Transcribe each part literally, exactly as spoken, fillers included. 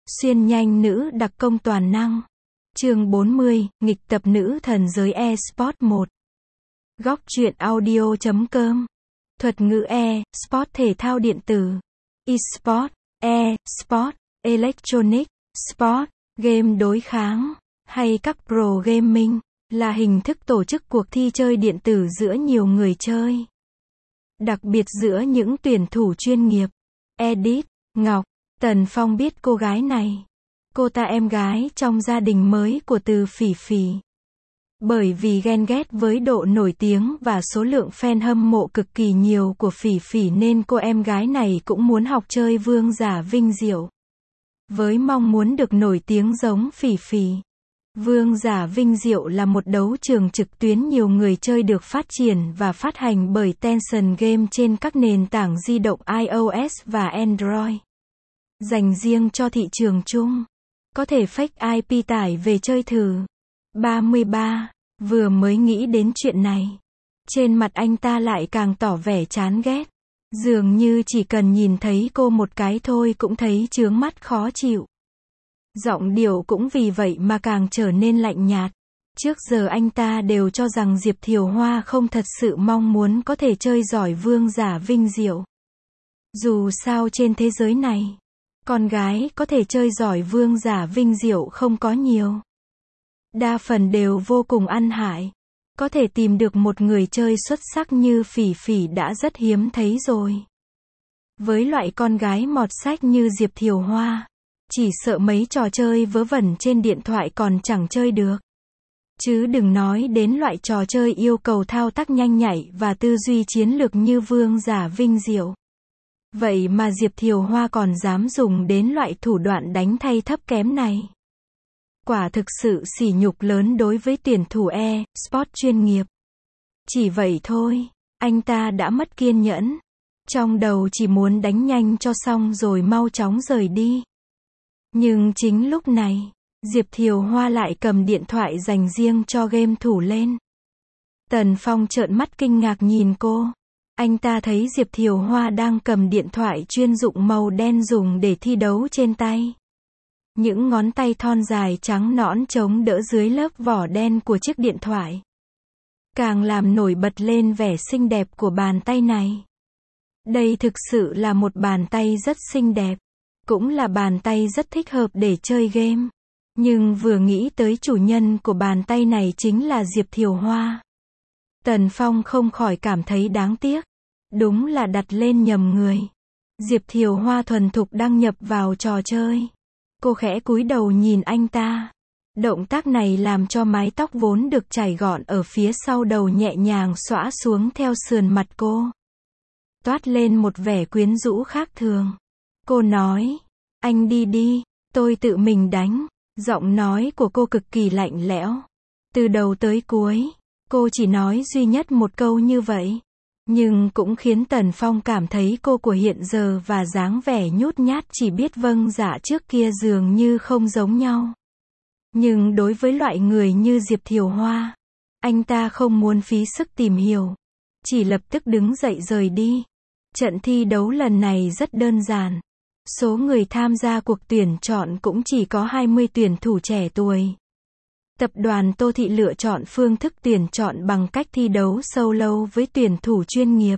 Xuyên nhanh nữ đặc công toàn năng. Chương bốn mươi, nghịch tập nữ thần giới e-sport một. Góc truyện audio chấm com. Thuật ngữ e-sport thể thao điện tử. E-sport, e-sport, electronic, sport, game đối kháng, hay các pro gaming, là hình thức tổ chức cuộc thi chơi điện tử giữa nhiều người chơi. Đặc biệt giữa những tuyển thủ chuyên nghiệp. Edit, Ngọc, Tần Phong biết cô gái này. Cô ta em gái trong gia đình mới của Từ Phỉ Phỉ. Bởi vì ghen ghét với độ nổi tiếng và số lượng fan hâm mộ cực kỳ nhiều của Phỉ Phỉ nên cô em gái này cũng muốn học chơi Vương Giả Vinh Diệu. Với mong muốn được nổi tiếng giống Phỉ Phỉ. Vương Giả Vinh Diệu là một đấu trường trực tuyến nhiều người chơi được phát triển và phát hành bởi Tencent Game trên các nền tảng di động iOS và Android. Dành riêng cho thị trường chung. Có thể fake i pê tải về chơi thử. ba mươi ba. Vừa mới nghĩ đến chuyện này. Trên mặt anh ta lại càng tỏ vẻ chán ghét. Dường như chỉ cần nhìn thấy cô một cái thôi cũng thấy chướng mắt khó chịu. Giọng điệu cũng vì vậy mà càng trở nên lạnh nhạt. Trước giờ anh ta đều cho rằng Diệp Thiều Hoa không thật sự mong muốn có thể chơi giỏi Vương Giả Vinh Diệu. Dù sao trên thế giới này, con gái có thể chơi giỏi Vương Giả Vinh Diệu không có nhiều. Đa phần đều vô cùng ăn hại. Có thể tìm được một người chơi xuất sắc như Phỉ Phỉ đã rất hiếm thấy rồi. Với loại con gái mọt sách như Diệp Thiều Hoa, chỉ sợ mấy trò chơi vớ vẩn trên điện thoại còn chẳng chơi được. Chứ đừng nói đến loại trò chơi yêu cầu thao tác nhanh nhạy và tư duy chiến lược như Vương Giả Vinh Diệu. Vậy mà Diệp Thiều Hoa còn dám dùng đến loại thủ đoạn đánh thay thấp kém này. Quả thực sự sỉ nhục lớn đối với tuyển thủ e-sport chuyên nghiệp. Chỉ vậy thôi, anh ta đã mất kiên nhẫn. Trong đầu chỉ muốn đánh nhanh cho xong rồi mau chóng rời đi. Nhưng chính lúc này, Diệp Thiều Hoa lại cầm điện thoại dành riêng cho game thủ lên. Tần Phong trợn mắt kinh ngạc nhìn cô. Anh ta thấy Diệp Thiều Hoa đang cầm điện thoại chuyên dụng màu đen dùng để thi đấu trên tay. Những ngón tay thon dài trắng nõn chống đỡ dưới lớp vỏ đen của chiếc điện thoại. Càng làm nổi bật lên vẻ xinh đẹp của bàn tay này. Đây thực sự là một bàn tay rất xinh đẹp. Cũng là bàn tay rất thích hợp để chơi game. Nhưng vừa nghĩ tới chủ nhân của bàn tay này chính là Diệp Thiều Hoa. Tần Phong không khỏi cảm thấy đáng tiếc. Đúng là đặt lên nhầm người. Diệp Thiều Hoa thuần thục đăng nhập vào trò chơi. Cô khẽ cúi đầu nhìn anh ta. Động tác này làm cho mái tóc vốn được chải gọn ở phía sau đầu nhẹ nhàng xõa xuống theo sườn mặt cô. Toát lên một vẻ quyến rũ khác thường. Cô nói, anh đi đi, tôi tự mình đánh. Giọng nói của cô cực kỳ lạnh lẽo. Từ đầu tới cuối, cô chỉ nói duy nhất một câu như vậy. Nhưng cũng khiến Tần Phong cảm thấy cô của hiện giờ và dáng vẻ nhút nhát chỉ biết vâng dạ trước kia dường như không giống nhau. Nhưng đối với loại người như Diệp Thiều Hoa, anh ta không muốn phí sức tìm hiểu. Chỉ lập tức đứng dậy rời đi. Trận thi đấu lần này rất đơn giản. Số người tham gia cuộc tuyển chọn cũng chỉ có hai mươi tuyển thủ trẻ tuổi. Tập đoàn Tô Thị lựa chọn phương thức tuyển chọn bằng cách thi đấu solo với tuyển thủ chuyên nghiệp.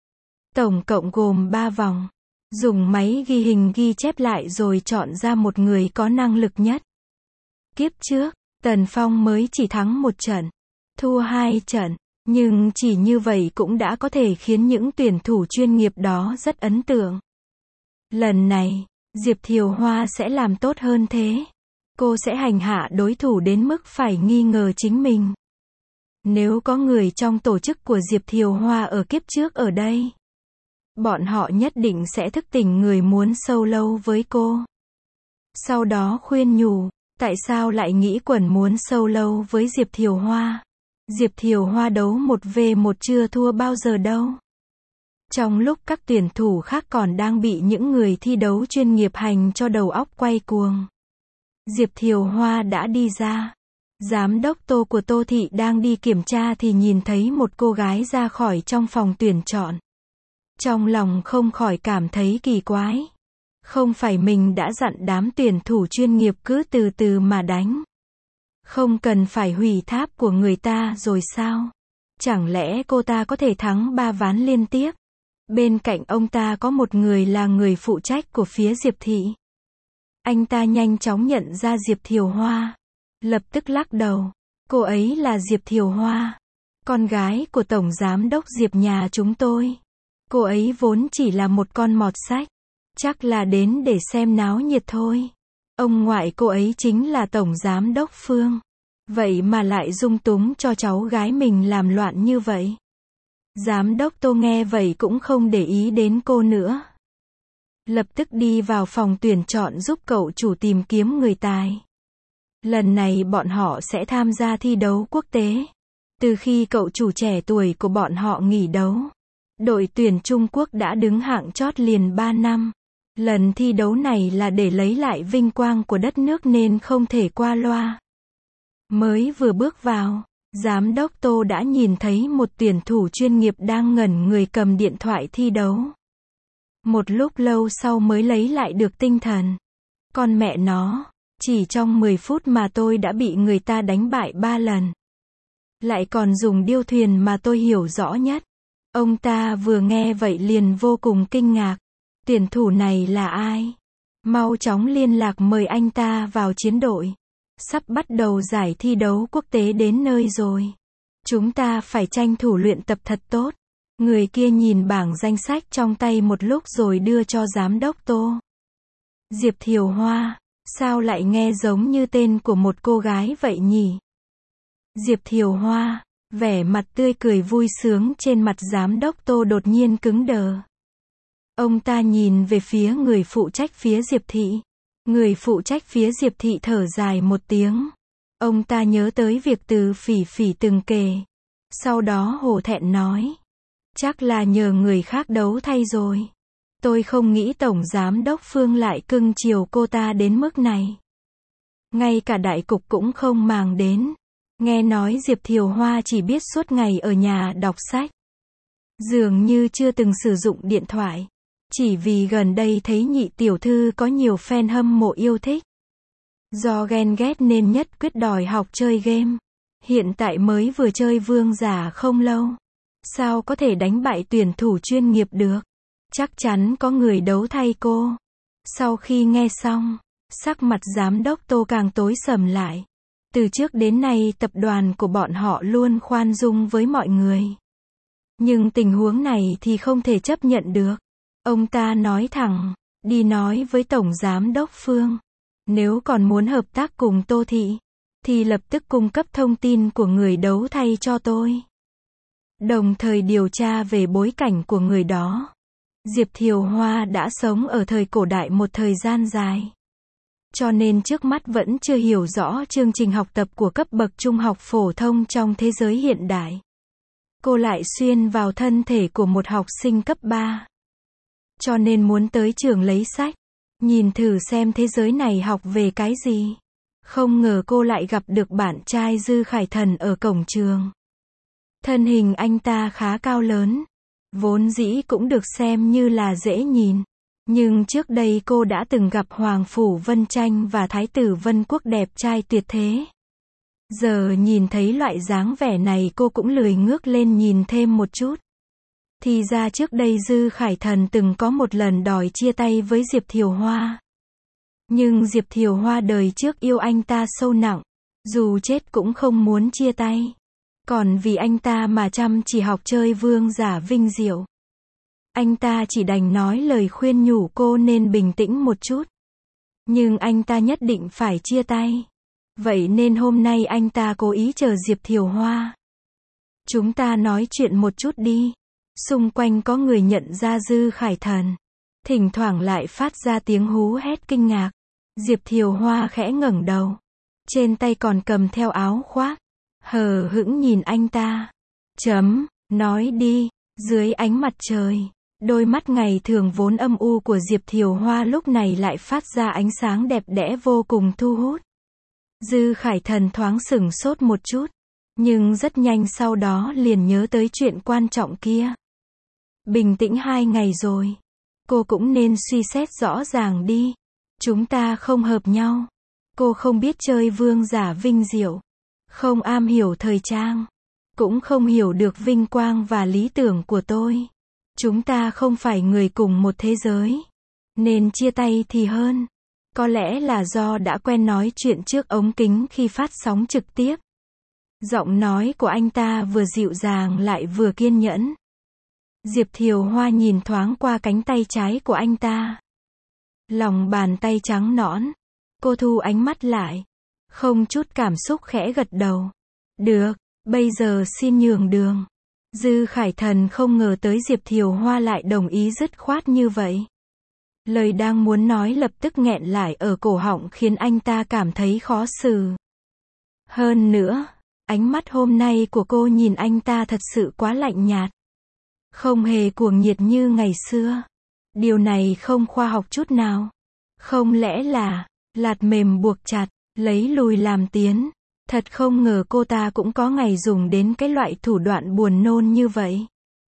Tổng cộng gồm ba vòng. Dùng máy ghi hình ghi chép lại rồi chọn ra một người có năng lực nhất. Kiếp trước, Tần Phong mới chỉ thắng một trận, thua hai trận. Nhưng chỉ như vậy cũng đã có thể khiến những tuyển thủ chuyên nghiệp đó rất ấn tượng. Lần này, Diệp Thiều Hoa sẽ làm tốt hơn thế. Cô sẽ hành hạ đối thủ đến mức phải nghi ngờ chính mình. Nếu có người trong tổ chức của Diệp Thiều Hoa ở kiếp trước ở đây, bọn họ nhất định sẽ thức tỉnh người muốn solo với cô. Sau đó khuyên nhủ, tại sao lại nghĩ quẩn muốn solo với Diệp Thiều Hoa. Diệp Thiều Hoa đấu một vs một chưa thua bao giờ đâu. Trong lúc các tuyển thủ khác còn đang bị những người thi đấu chuyên nghiệp hành cho đầu óc quay cuồng, Diệp Thiều Hoa đã đi ra. Giám đốc Tô của Tô Thị đang đi kiểm tra thì nhìn thấy một cô gái ra khỏi trong phòng tuyển chọn. Trong lòng không khỏi cảm thấy kỳ quái. Không phải mình đã dặn đám tuyển thủ chuyên nghiệp cứ từ từ mà đánh. Không cần phải hủy tháp của người ta rồi sao? Chẳng lẽ cô ta có thể thắng ba ván liên tiếp? Bên cạnh ông ta có một người là người phụ trách của phía Diệp Thị. Anh ta nhanh chóng nhận ra Diệp Thiều Hoa. Lập tức lắc đầu. Cô ấy là Diệp Thiều Hoa, con gái của Tổng Giám đốc Diệp nhà chúng tôi. Cô ấy vốn chỉ là một con mọt sách. Chắc là đến để xem náo nhiệt thôi. Ông ngoại cô ấy chính là Tổng Giám đốc Phương. Vậy mà lại dung túng cho cháu gái mình làm loạn như vậy. Giám đốc Tô nghe vậy cũng không để ý đến cô nữa. Lập tức đi vào phòng tuyển chọn giúp cậu chủ tìm kiếm người tài. Lần này bọn họ sẽ tham gia thi đấu quốc tế. Từ khi cậu chủ trẻ tuổi của bọn họ nghỉ đấu, đội tuyển Trung Quốc đã đứng hạng chót liền ba năm. Lần thi đấu này là để lấy lại vinh quang của đất nước nên không thể qua loa. Mới vừa bước vào, Giám đốc Tô đã nhìn thấy một tuyển thủ chuyên nghiệp đang ngẩn người cầm điện thoại thi đấu. Một lúc lâu sau mới lấy lại được tinh thần. Con mẹ nó, chỉ trong mười phút mà tôi đã bị người ta đánh bại ba lần. Lại còn dùng điêu thuyền mà tôi hiểu rõ nhất. Ông ta vừa nghe vậy liền vô cùng kinh ngạc. Tuyển thủ này là ai? Mau chóng liên lạc mời anh ta vào chiến đội. Sắp bắt đầu giải thi đấu quốc tế đến nơi rồi. Chúng ta phải tranh thủ luyện tập thật tốt. Người kia nhìn bảng danh sách trong tay một lúc rồi đưa cho giám đốc Tô. Diệp Thiều Hoa, sao lại nghe giống như tên của một cô gái vậy nhỉ? Diệp Thiều Hoa, vẻ mặt tươi cười vui sướng trên mặt giám đốc Tô đột nhiên cứng đờ. Ông ta nhìn về phía người phụ trách phía Diệp Thị. Người phụ trách phía Diệp Thị thở dài một tiếng. Ông ta nhớ tới việc Từ Phỉ Phỉ từng kể. Sau đó hổ thẹn nói. Chắc là nhờ người khác đấu thay rồi. Tôi không nghĩ Tổng Giám đốc Phương lại cưng chiều cô ta đến mức này. Ngay cả đại cục cũng không màng đến. Nghe nói Diệp Thiều Hoa chỉ biết suốt ngày ở nhà đọc sách. Dường như chưa từng sử dụng điện thoại. Chỉ vì gần đây thấy nhị tiểu thư có nhiều fan hâm mộ yêu thích. Do ghen ghét nên nhất quyết đòi học chơi game. Hiện tại mới vừa chơi vương giả không lâu. Sao có thể đánh bại tuyển thủ chuyên nghiệp được? Chắc chắn có người đấu thay cô. Sau khi nghe xong, sắc mặt giám đốc Tô càng tối sầm lại. Từ trước đến nay tập đoàn của bọn họ luôn khoan dung với mọi người. Nhưng tình huống này thì không thể chấp nhận được. Ông ta nói thẳng, đi nói với Tổng Giám đốc Phương. Nếu còn muốn hợp tác cùng Tô Thị, thì lập tức cung cấp thông tin của người đấu thay cho tôi. Đồng thời điều tra về bối cảnh của người đó. Diệp Thiều Hoa đã sống ở thời cổ đại một thời gian dài. Cho nên trước mắt vẫn chưa hiểu rõ chương trình học tập của cấp bậc trung học phổ thông trong thế giới hiện đại. Cô lại xuyên vào thân thể của một học sinh cấp ba. Cho nên muốn tới trường lấy sách, nhìn thử xem thế giới này học về cái gì. Không ngờ cô lại gặp được bạn trai Dư Khải Thần ở cổng trường. Thân hình anh ta khá cao lớn, vốn dĩ cũng được xem như là dễ nhìn. Nhưng trước đây cô đã từng gặp Hoàng Phủ Vân Tranh và Thái tử Vân Quốc đẹp trai tuyệt thế. Giờ nhìn thấy loại dáng vẻ này cô cũng lười ngước lên nhìn thêm một chút. Thì ra trước đây Dư Khải Thần từng có một lần đòi chia tay với Diệp Thiều Hoa. Nhưng Diệp Thiều Hoa đời trước yêu anh ta sâu nặng, dù chết cũng không muốn chia tay. Còn vì anh ta mà chăm chỉ học chơi vương giả vinh diệu. Anh ta chỉ đành nói lời khuyên nhủ cô nên bình tĩnh một chút. Nhưng anh ta nhất định phải chia tay. Vậy nên hôm nay anh ta cố ý chờ Diệp Thiều Hoa. Chúng ta nói chuyện một chút đi. Xung quanh có người nhận ra Dư Khải Thần. Thỉnh thoảng lại phát ra tiếng hú hét kinh ngạc. Diệp Thiều Hoa khẽ ngẩng đầu. Trên tay còn cầm theo áo khoác. Hờ hững nhìn anh ta. Chấm, nói đi. Dưới ánh mặt trời, đôi mắt ngày thường vốn âm u của Diệp Thiều Hoa lúc này lại phát ra ánh sáng đẹp đẽ vô cùng thu hút. Dư Khải Thần thoáng sửng sốt một chút. Nhưng rất nhanh sau đó liền nhớ tới chuyện quan trọng kia. Bình tĩnh hai ngày rồi. Cô cũng nên suy xét rõ ràng đi. Chúng ta không hợp nhau. Cô không biết chơi vương giả vinh diệu. Không am hiểu thời trang. Cũng không hiểu được vinh quang và lý tưởng của tôi. Chúng ta không phải người cùng một thế giới. Nên chia tay thì hơn. Có lẽ là do đã quen nói chuyện trước ống kính khi phát sóng trực tiếp. Giọng nói của anh ta vừa dịu dàng lại vừa kiên nhẫn. Diệp Thiều Hoa nhìn thoáng qua cánh tay trái của anh ta. Lòng bàn tay trắng nõn. Cô thu ánh mắt lại. Không chút cảm xúc khẽ gật đầu. Được, bây giờ xin nhường đường. Dư Khải Thần không ngờ tới Diệp Thiều Hoa lại đồng ý dứt khoát như vậy. Lời đang muốn nói lập tức nghẹn lại ở cổ họng khiến anh ta cảm thấy khó xử. Hơn nữa, ánh mắt hôm nay của cô nhìn anh ta thật sự quá lạnh nhạt. Không hề cuồng nhiệt như ngày xưa. Điều này không khoa học chút nào. Không lẽ là, lạt mềm buộc chặt, lấy lùi làm tiến. Thật không ngờ cô ta cũng có ngày dùng đến cái loại thủ đoạn buồn nôn như vậy.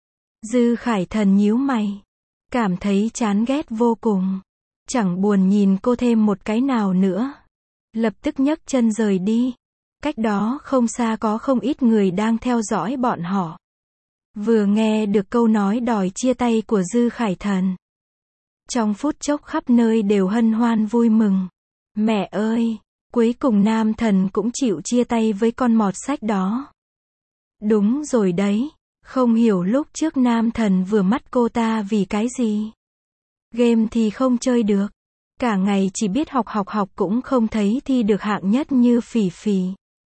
Dư Khải Thần nhíu mày. Cảm thấy chán ghét vô cùng. Chẳng buồn nhìn cô thêm một cái nào nữa. Lập tức nhấc chân rời đi. Cách đó không xa có không ít người đang theo dõi bọn họ. Vừa nghe được câu nói đòi chia tay của Dư Khải Thần. Trong phút chốc khắp nơi đều hân hoan vui mừng. Mẹ ơi, cuối cùng nam thần cũng chịu chia tay với con mọt sách đó. Đúng rồi đấy, không hiểu lúc trước nam thần vừa mắt cô ta vì cái gì. Game thì không chơi được. Cả ngày chỉ biết học học học cũng không thấy thi được hạng nhất như Phỉ Phỉ.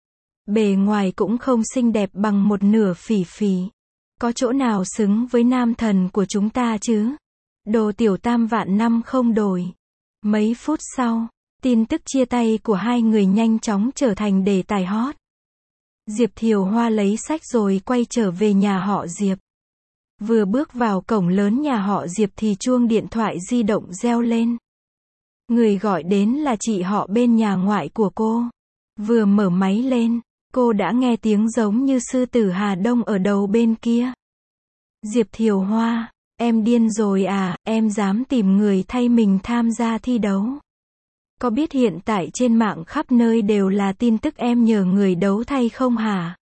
Bề ngoài cũng không xinh đẹp bằng một nửa Phỉ Phỉ. Có chỗ nào xứng với nam thần của chúng ta chứ? Đồ tiểu tam vạn năm không đổi. Mấy phút sau, tin tức chia tay của hai người nhanh chóng trở thành đề tài hot. Diệp Thiều Hoa lấy sách rồi quay trở về nhà họ Diệp. Vừa bước vào cổng lớn nhà họ Diệp thì chuông điện thoại di động reo lên. Người gọi đến là chị họ bên nhà ngoại của cô. Vừa mở máy lên, cô đã nghe tiếng giống như sư tử Hà Đông ở đầu bên kia. Diệp Thiều Hoa, em điên rồi à, em dám tìm người thay mình tham gia thi đấu. Có biết hiện tại trên mạng khắp nơi đều là tin tức em nhờ người đấu thay không hả?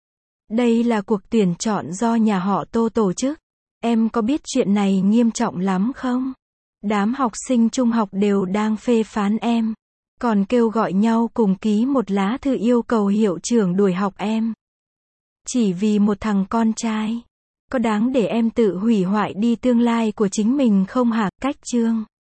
Đây là cuộc tuyển chọn do nhà họ Tô tổ chức. Em có biết chuyện này nghiêm trọng lắm không? Đám học sinh trung học đều đang phê phán em. Còn kêu gọi nhau cùng ký một lá thư yêu cầu hiệu trưởng đuổi học em. Chỉ vì một thằng con trai. Có đáng để em tự hủy hoại đi tương lai của chính mình không hả? Cách chương